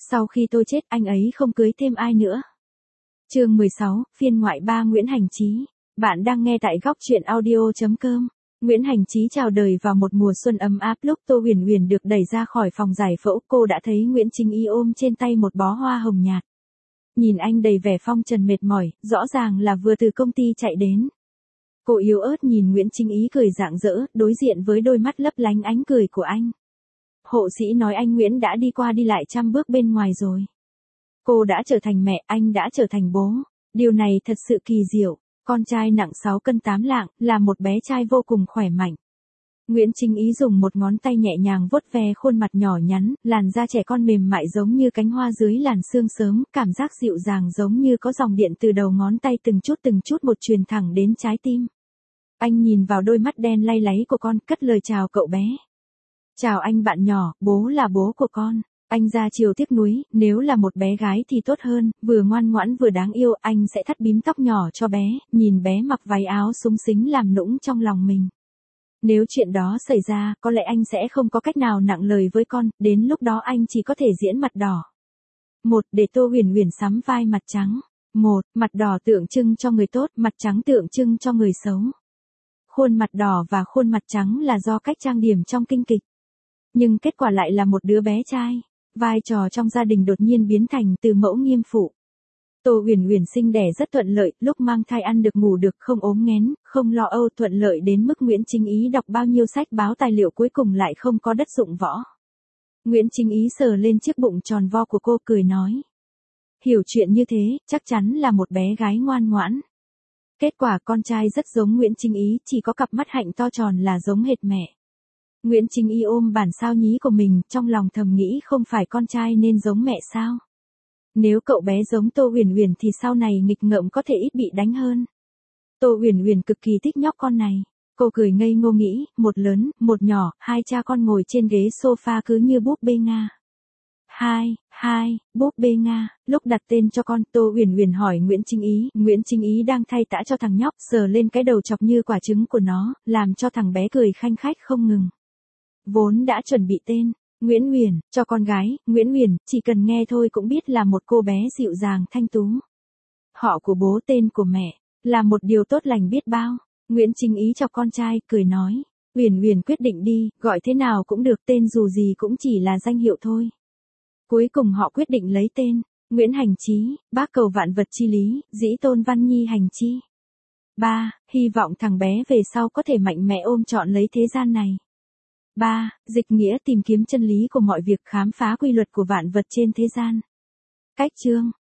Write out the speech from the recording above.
Sau khi tôi chết anh ấy không cưới thêm ai nữa. Chương 16, phiên ngoại 3 Nguyễn Hành Chí. Bạn đang nghe tại góc truyện audio.com. Nguyễn Hành Chí chào đời vào một mùa xuân ấm áp. Lúc Tô Huyền Huyền được đẩy ra khỏi phòng giải phẫu, cô đã thấy Nguyễn Chính Ý ôm trên tay một bó hoa hồng nhạt. Nhìn anh đầy vẻ phong trần mệt mỏi, rõ ràng là vừa từ công ty chạy đến. Cô yếu ớt nhìn Nguyễn Chính Ý cười rạng rỡ, đối diện với đôi mắt lấp lánh ánh cười của anh. Hộ sĩ nói anh Nguyễn đã đi qua đi lại trăm bước bên ngoài rồi. Cô đã trở thành mẹ, anh đã trở thành bố. Điều này thật sự kỳ diệu. Con trai nặng 6 cân 8 lạng, là một bé trai vô cùng khỏe mạnh. Nguyễn Chính Ý dùng một ngón tay nhẹ nhàng vuốt ve khuôn mặt nhỏ nhắn, làn da trẻ con mềm mại giống như cánh hoa dưới làn sương sớm, cảm giác dịu dàng giống như có dòng điện từ đầu ngón tay từng chút một truyền thẳng đến trái tim. Anh nhìn vào đôi mắt đen lay láy của con, cất lời chào cậu bé. Chào anh bạn nhỏ, bố là bố của con. Anh ra chiều tiếc nuối, nếu là một bé gái thì tốt hơn, vừa ngoan ngoãn vừa đáng yêu, anh sẽ thắt bím tóc nhỏ cho bé, nhìn bé mặc váy áo xúng xính làm nũng trong lòng mình. Nếu chuyện đó xảy ra, có lẽ anh sẽ không có cách nào nặng lời với con, đến lúc đó anh chỉ có thể diễn mặt đỏ. Để Tô Huyền Huyền sắm vai mặt trắng. Mặt đỏ tượng trưng cho người tốt, mặt trắng tượng trưng cho người xấu. Khuôn mặt đỏ và khuôn mặt trắng là do cách trang điểm trong kinh kịch. Nhưng kết quả lại là một đứa bé trai. Vai trò trong gia đình đột nhiên biến thành từ mẫu nghiêm phụ. Tô Huyền Huyền sinh đẻ rất thuận lợi, lúc mang thai ăn được ngủ được, không ốm nghén, không lo âu, thuận lợi đến mức Nguyễn Chính Ý đọc bao nhiêu sách báo tài liệu cuối cùng lại không có đất dụng võ. Nguyễn Chính Ý sờ lên chiếc bụng tròn vo của cô cười nói. Hiểu chuyện như thế, chắc chắn là một bé gái ngoan ngoãn. Kết quả con trai rất giống Nguyễn Chính Ý, chỉ có cặp mắt hạnh to tròn là giống hệt mẹ. Nguyễn Chính Ý ôm bản sao nhí của mình, trong lòng thầm nghĩ không phải con trai nên giống mẹ sao? Nếu cậu bé giống Tô Huyền Huyền thì sau này nghịch ngợm có thể ít bị đánh hơn. Tô Huyền Huyền cực kỳ thích nhóc con này. Cô cười ngây ngô nghĩ, một lớn, một nhỏ, hai cha con ngồi trên ghế sofa cứ như búp bê Nga. Búp bê Nga. Lúc đặt tên cho con, Tô Huyền Huyền hỏi Nguyễn Chính Ý. Nguyễn Chính Ý đang thay tã cho thằng nhóc, sờ lên cái đầu chọc như quả trứng của nó, làm cho thằng bé cười khanh khách không ngừng. Vốn đã chuẩn bị tên, Nguyễn Huyền, cho con gái, Nguyễn Huyền, chỉ cần nghe thôi cũng biết là một cô bé dịu dàng thanh tú. Họ của bố tên của mẹ, là một điều tốt lành biết bao. Nguyễn Chính Ý cho con trai, cười nói, Huyền Huyền quyết định đi, gọi thế nào cũng được, tên dù gì cũng chỉ là danh hiệu thôi. Cuối cùng họ quyết định lấy tên, Nguyễn Hành Chí, bác cầu vạn vật chi lý, dĩ tôn văn nhi hành chi. 3. Hy vọng thằng bé về sau có thể mạnh mẽ ôm trọn lấy thế gian này. 3. Dịch nghĩa tìm kiếm chân lý của mọi việc, khám phá quy luật của vạn vật trên thế gian. Cách chương.